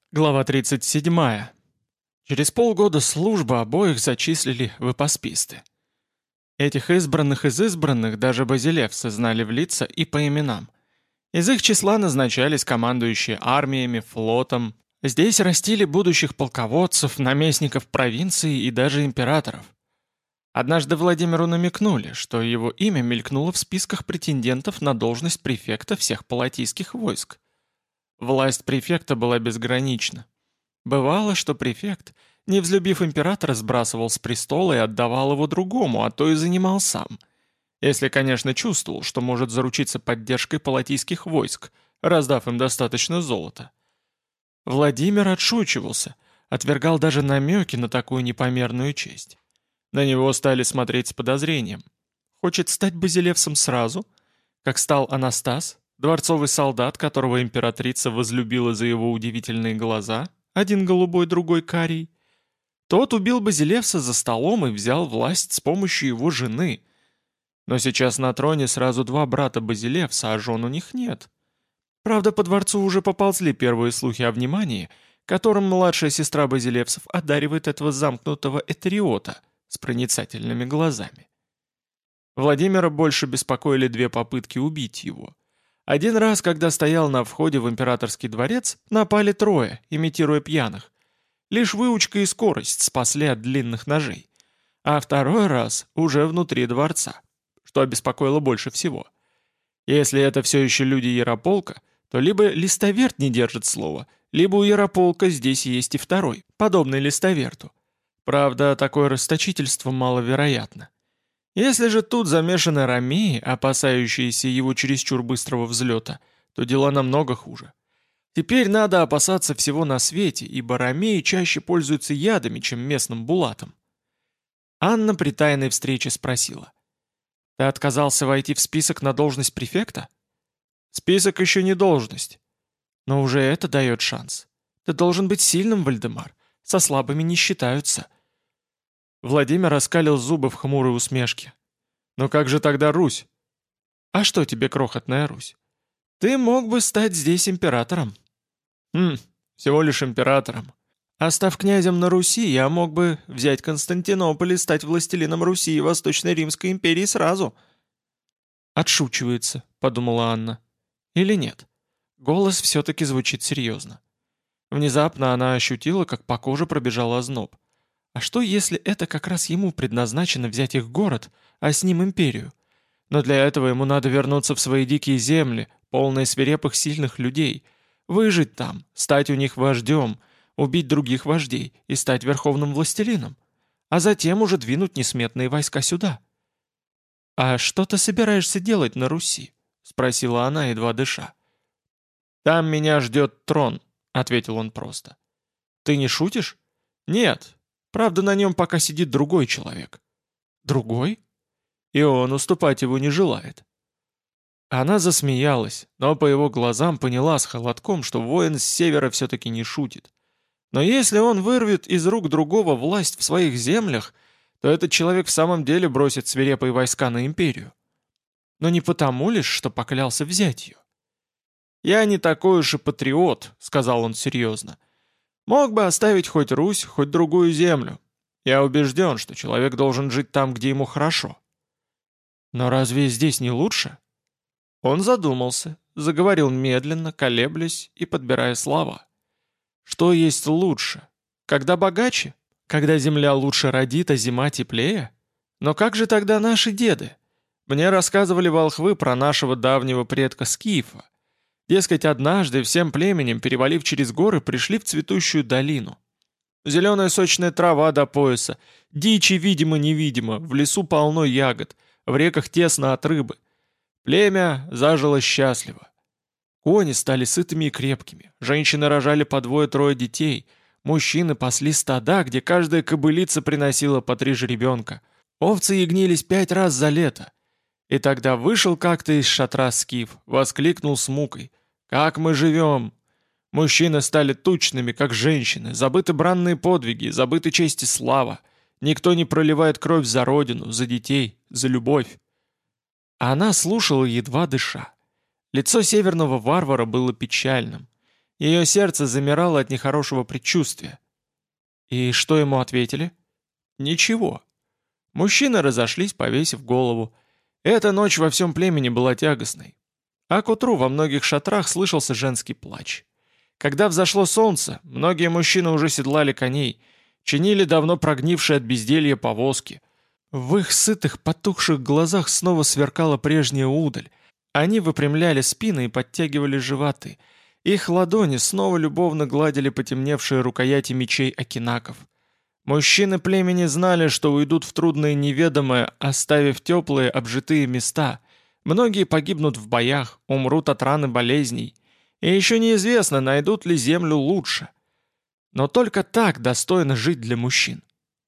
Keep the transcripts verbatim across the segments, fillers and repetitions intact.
Глава тридцать семь. Через полгода службы обоих зачислили в ипосписты. Этих избранных из избранных даже базилевсы знали в лица и по именам. Из их числа назначались командующие армиями, флотом. Здесь растили будущих полководцев, наместников провинции и даже императоров. Однажды Владимиру намекнули, что его имя мелькнуло в списках претендентов на должность префекта всех палатийских войск. Власть префекта была безгранична. Бывало, что префект, не взлюбив императора, сбрасывал с престола и отдавал его другому, а то и занимал сам. Если, конечно, чувствовал, что может заручиться поддержкой палатийских войск, раздав им достаточно золота. Владимир отшучивался, отвергал даже намеки на такую непомерную честь. На него стали смотреть с подозрением. Хочет стать базилевсом сразу, как стал Анастас, дворцовый солдат, которого императрица возлюбила за его удивительные глаза, один голубой, другой карий. Тот убил Базилевса за столом и взял власть с помощью его жены. Но сейчас на троне сразу два брата Базилевса, а жен у них нет. Правда, по дворцу уже поползли первые слухи о внимании, которым младшая сестра Базилевсов одаривает этого замкнутого этериота с проницательными глазами. Владимира больше беспокоили две попытки убить его. Один раз, когда стоял на входе в императорский дворец, напали трое, имитируя пьяных. Лишь выучка и скорость спасли от длинных ножей. А второй раз уже внутри дворца, что обеспокоило больше всего. Если это все еще люди Ярополка, то либо листоверт не держит слова, либо у Ярополка здесь есть и второй, подобный листоверту. Правда, такое расточительство маловероятно. Если же тут замешаны ромеи, опасающиеся его чересчур быстрого взлета, то дела намного хуже. Теперь надо опасаться всего на свете, ибо ромеи чаще пользуются ядами, чем местным булатом. Анна при тайной встрече спросила. «Ты отказался войти в список на должность префекта?» «Список еще не должность. Но уже это дает шанс. Ты должен быть сильным, Вальдемар. Со слабыми не считаются». Владимир раскалил зубы в хмурой усмешке. «Но как же тогда Русь?» «А что тебе, крохотная Русь? Ты мог бы стать здесь императором». «Хм, всего лишь императором. А став князем на Руси, я мог бы взять Константинополь и стать властелином Руси и Восточной Римской империи сразу». «Отшучивается», — подумала Анна. «Или нет?» Голос все-таки звучит серьезно. Внезапно она ощутила, как по коже пробежал озноб. А что, если это как раз ему предназначено взять их город, а с ним империю? Но для этого ему надо вернуться в свои дикие земли, полные свирепых сильных людей, выжить там, стать у них вождем, убить других вождей и стать верховным властелином, а затем уже двинуть несметные войска сюда. «А что ты собираешься делать на Руси?» — спросила она, едва дыша. «Там меня ждет трон», — ответил он просто. «Ты не шутишь?» «Нет. Правда, на нем пока сидит другой человек». «Другой?» «И он уступать его не желает». Она засмеялась, но по его глазам поняла с холодком, что воин с севера все-таки не шутит. Но если он вырвет из рук другого власть в своих землях, то этот человек в самом деле бросит свирепые войска на империю. Но не потому лишь, что поклялся взять ее. «Я не такой уж и патриот», — сказал он серьезно. «Мог бы оставить хоть Русь, хоть другую землю. Я убежден, что человек должен жить там, где ему хорошо». «Но разве здесь не лучше?» Он задумался, заговорил медленно, колеблясь и подбирая слова. «Что есть лучше? Когда богаче? Когда земля лучше родит, а зима теплее? Но как же тогда наши деды? Мне рассказывали волхвы про нашего давнего предка Скифа. Дескать, однажды всем племенем, перевалив через горы, пришли в цветущую долину. Зеленая сочная трава до пояса, дичи видимо-невидимо, в лесу полно ягод, в реках тесно от рыбы. Племя зажило счастливо. Кони стали сытыми и крепкими, женщины рожали по двое-трое детей, мужчины пасли стада, где каждая кобылица приносила по три жеребенка. Овцы ягнились пять раз за лето. И тогда вышел как-то из шатра Скиф, воскликнул с мукой: «Как мы живем!» Мужчины стали тучными, как женщины, забыты бранные подвиги, забыты честь и слава. Никто не проливает кровь за родину, за детей, за любовь. А она слушала, едва дыша. Лицо северного варвара было печальным. Ее сердце замирало от нехорошего предчувствия. И что ему ответили? Ничего. Мужчины разошлись, повесив голову. Эта ночь во всем племени была тягостной. А к утру во многих шатрах слышался женский плач. Когда взошло солнце, многие мужчины уже седлали коней, чинили давно прогнившие от безделья повозки. В их сытых, потухших глазах снова сверкала прежняя удаль. Они выпрямляли спины и подтягивали животы. Их ладони снова любовно гладили потемневшие рукояти мечей окинаков. Мужчины племени знали, что уйдут в трудное неведомое, оставив теплые обжитые места. Многие погибнут в боях, умрут от ран и болезней. И еще неизвестно, найдут ли землю лучше. Но только так достойно жить для мужчин.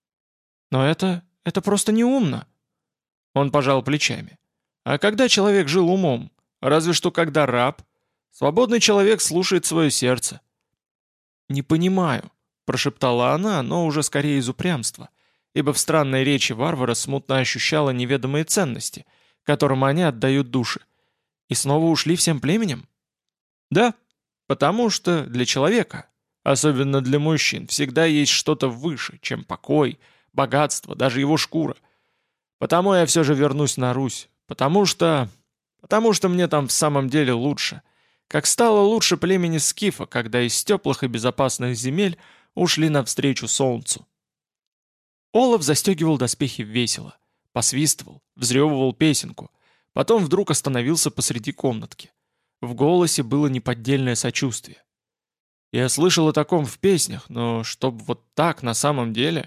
Но это... это просто неумно. Он пожал плечами. А когда человек жил умом? Разве что когда раб. Свободный человек слушает свое сердце. «Не понимаю», — прошептала она, но уже скорее из упрямства, ибо в странной речи варвара смутно ощущала неведомые ценности, которым они отдают души. И снова ушли всем племенем? Да, потому что для человека, особенно для мужчин, всегда есть что-то выше, чем покой, богатство, даже его шкура. Потому я все же вернусь на Русь, потому что... потому что мне там в самом деле лучше. Как стало лучше племени Скифа, когда из теплых и безопасных земель ушли навстречу солнцу. Олаф застегивал доспехи весело, посвистывал, взрёвывал песенку, потом вдруг остановился посреди комнатки. В голосе было неподдельное сочувствие. Я слышал о таком в песнях, но чтоб вот так на самом деле...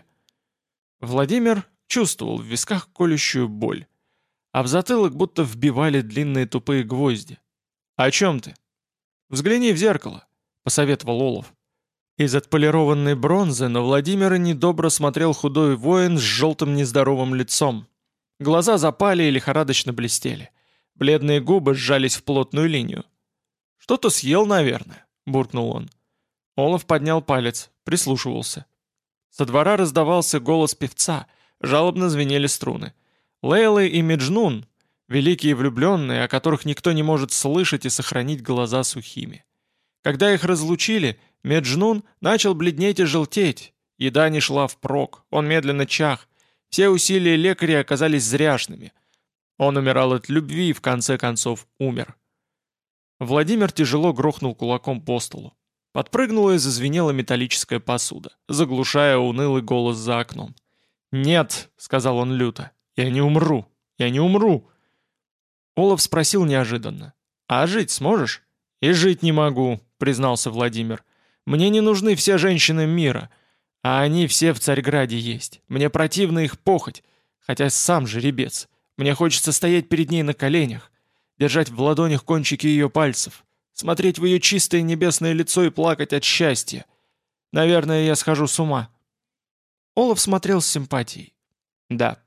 Владимир чувствовал в висках колющую боль, а в затылок будто вбивали длинные тупые гвозди. «О чем ты?» «Взгляни в зеркало», — посоветовал Олаф. Из отполированной бронзы на Владимира недобро смотрел худой воин с желтым нездоровым лицом. Глаза запали и лихорадочно блестели. Бледные губы сжались в плотную линию. «Что-то съел, наверное», — буркнул он. Олаф поднял палец, прислушивался. Со двора раздавался голос певца, жалобно звенели струны. Лейлы и Меджнун, великие влюбленные, о которых никто не может слышать и сохранить глаза сухими. Когда их разлучили, Меджнун начал бледнеть и желтеть. Еда не шла впрок, он медленно чах. Все усилия лекаря оказались зряшными. Он умирал от любви и в конце концов умер. Владимир тяжело грохнул кулаком по столу. Подпрыгнула и зазвенела металлическая посуда, заглушая унылый голос за окном. «Нет», — сказал он люто, — «я не умру, я не умру». Олаф спросил неожиданно. «А жить сможешь?» «И жить не могу», — признался Владимир. «Мне не нужны все женщины мира, а они все в Царьграде есть. Мне противна их похоть, хотя сам жеребец. Мне хочется стоять перед ней на коленях, держать в ладонях кончики ее пальцев, смотреть в ее чистое небесное лицо и плакать от счастья. Наверное, я схожу с ума». Олаф смотрел с симпатией. «Да».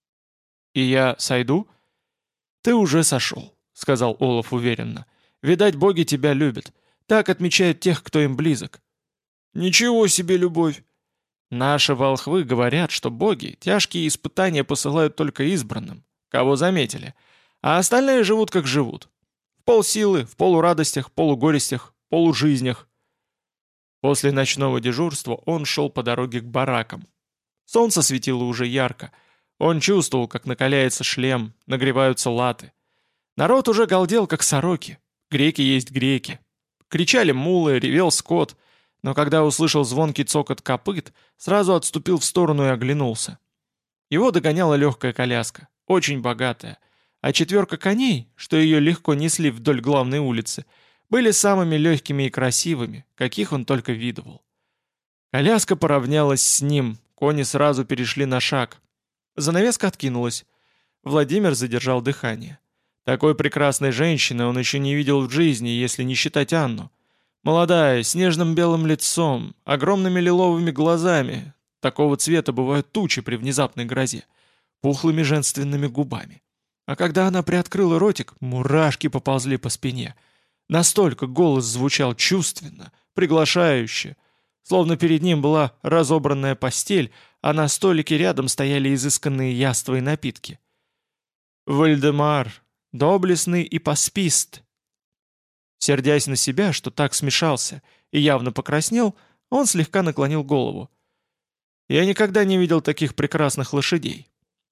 «И я сойду?» «Ты уже сошел», — сказал Олаф уверенно. «Видать, боги тебя любят. Так отмечают тех, кто им близок». «Ничего себе любовь!» «Наши волхвы говорят, что боги тяжкие испытания посылают только избранным, кого заметили, а остальные живут как живут. В полсилы, в полурадостях, полугорестях, полужизнях». После ночного дежурства он шел по дороге к баракам. Солнце светило уже ярко. Он чувствовал, как накаляется шлем, нагреваются латы. Народ уже галдел, как сороки. Греки есть греки. Кричали мулы, ревел скот, но когда услышал звонкий цокот копыт, сразу отступил в сторону и оглянулся. Его догоняла легкая коляска, очень богатая, а четверка коней, что ее легко несли вдоль главной улицы, были самыми легкими и красивыми, каких он только видывал. Коляска поравнялась с ним, кони сразу перешли на шаг. Занавеска откинулась. Владимир задержал дыхание. Такой прекрасной женщины он еще не видел в жизни, если не считать Анну. Молодая, с нежным белым лицом, огромными лиловыми глазами. Такого цвета бывают тучи при внезапной грозе. Пухлыми женственными губами. А когда она приоткрыла ротик, мурашки поползли по спине. Настолько голос звучал чувственно, приглашающе. Словно перед ним была разобранная постель, а на столике рядом стояли изысканные яства и напитки. «Вальдемар, доблестный и паспист!» Сердясь на себя, что так смешался и явно покраснел, он слегка наклонил голову. «Я никогда не видел таких прекрасных лошадей».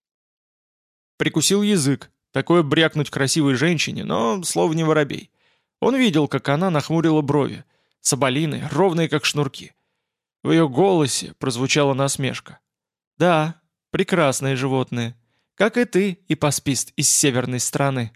Прикусил язык, такое брякнуть красивой женщине, но слово не воробей. Он видел, как она нахмурила брови, соболиные, ровные как шнурки. В ее голосе прозвучала насмешка. «Да, прекрасные животные, как и ты, и паспист из северной страны».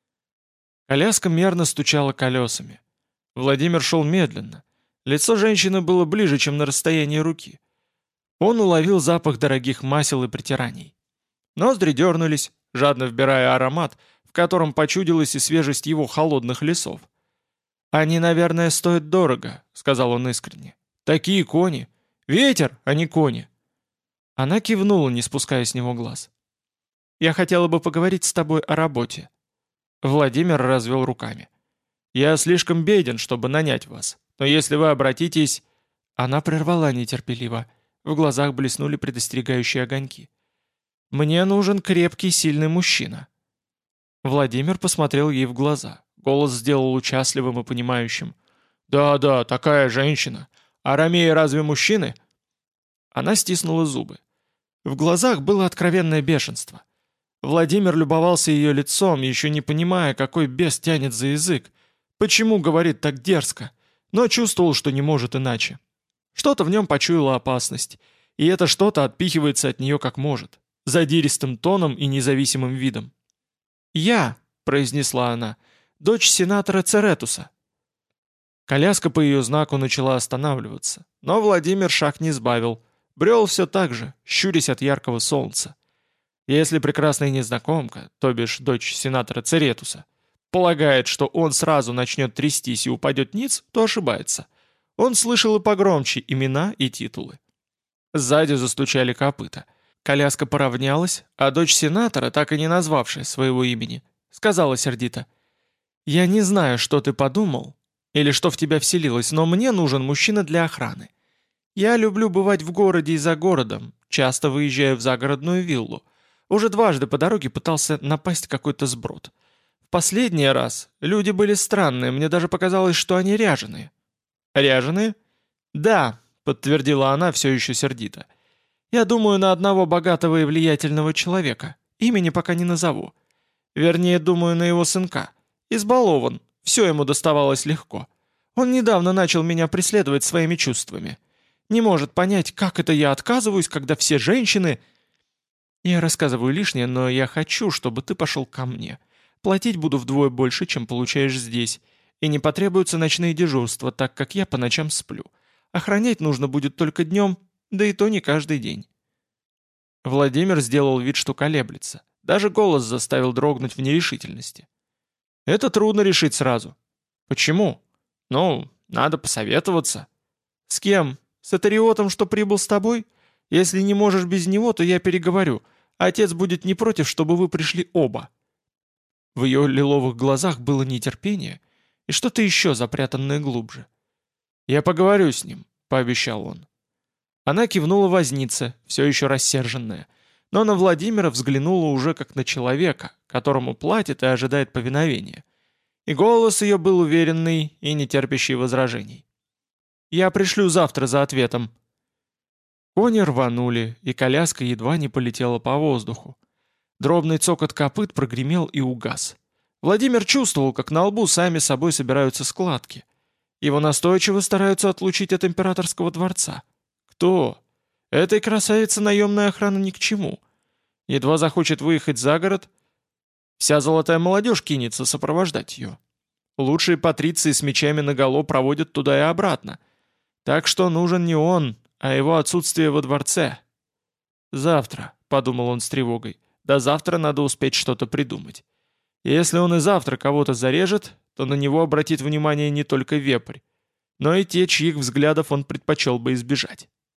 Коляска мерно стучала колесами. Владимир шел медленно. Лицо женщины было ближе, чем на расстоянии руки. Он уловил запах дорогих масел и притираний. Ноздри дернулись, жадно вбирая аромат, в котором почудилась и свежесть его холодных лесов. «Они, наверное, стоят дорого», — сказал он искренне. «Такие кони! Ветер, а не кони!» Она кивнула, не спуская с него глаз. «Я хотела бы поговорить с тобой о работе». Владимир развел руками. «Я слишком беден, чтобы нанять вас, но если вы обратитесь...» Она прервала нетерпеливо. В глазах блеснули предостерегающие огоньки. «Мне нужен крепкий, сильный мужчина». Владимир посмотрел ей в глаза. Голос сделал участливым и понимающим. «Да-да, такая женщина. А ромеи разве мужчины?» Она стиснула зубы. В глазах было откровенное бешенство. Владимир любовался ее лицом, еще не понимая, какой бес тянет за язык, почему говорит так дерзко, но чувствовал, что не может иначе. Что-то в нем почуяло опасность, и это что-то отпихивается от нее как может, задиристым тоном и независимым видом. «Я», — произнесла она, — «дочь сенатора Церетуса». Коляска по ее знаку начала останавливаться, но Владимир шаг не сбавил, брел все так же, щурясь от яркого солнца. Если прекрасная незнакомка, то бишь дочь сенатора Церетуса, полагает, что он сразу начнет трястись и упадет ниц, то ошибается. Он слышал и погромче имена и титулы. Сзади застучали копыта. Коляска поравнялась, а дочь сенатора, так и не назвавшая своего имени, сказала сердито: «Я не знаю, что ты подумал или что в тебя вселилось, но мне нужен мужчина для охраны. Я люблю бывать в городе и за городом, часто выезжаю в загородную виллу. Уже дважды по дороге пытался напасть какой-то сброд. В последний раз люди были странные, мне даже показалось, что они ряженые». «Ряженые?» «Да», — подтвердила она все еще сердито. «Я думаю на одного богатого и влиятельного человека. Имени пока не назову. Вернее, думаю на его сынка. Избалован, все ему доставалось легко. Он недавно начал меня преследовать своими чувствами. Не может понять, как это я отказываюсь, когда все женщины...» «Я рассказываю лишнее, но я хочу, чтобы ты пошел ко мне. Платить буду вдвое больше, чем получаешь здесь. И не потребуются ночные дежурства, так как я по ночам сплю. Охранять нужно будет только днем, да и то не каждый день». Владимир сделал вид, что колеблется. Даже голос заставил дрогнуть в нерешительности. «Это трудно решить сразу». «Почему?» «Ну, надо посоветоваться». «С кем? С Атариотом, что прибыл с тобой? Если не можешь без него, то я переговорю. Отец будет не против, чтобы вы пришли оба». В ее лиловых глазах было нетерпение и что-то еще запрятанное глубже. «Я поговорю с ним», — пообещал он. Она кивнула вознице, все еще рассерженная, но на Владимира взглянула уже как на человека, которому платит и ожидает повиновения. И голос ее был уверенный и не терпящий возражений. «Я пришлю завтра за ответом». Кони рванули, и коляска едва не полетела по воздуху. Дробный цокот копыт прогремел и угас. Владимир чувствовал, как на лбу сами собой собираются складки. Его настойчиво стараются отлучить от императорского дворца. Кто? Этой красавице наемная охрана ни к чему. Едва захочет выехать за город, вся золотая молодежь кинется сопровождать ее. Лучшие патриции с мечами наголо проводят туда и обратно. Так что нужен не он, а его отсутствие во дворце. «Завтра», — подумал он с тревогой, — «до завтра надо успеть что-то придумать. Если он и завтра кого-то зарежет, то на него обратит внимание не только вепрь, но и те, чьих взглядов он предпочел бы избежать».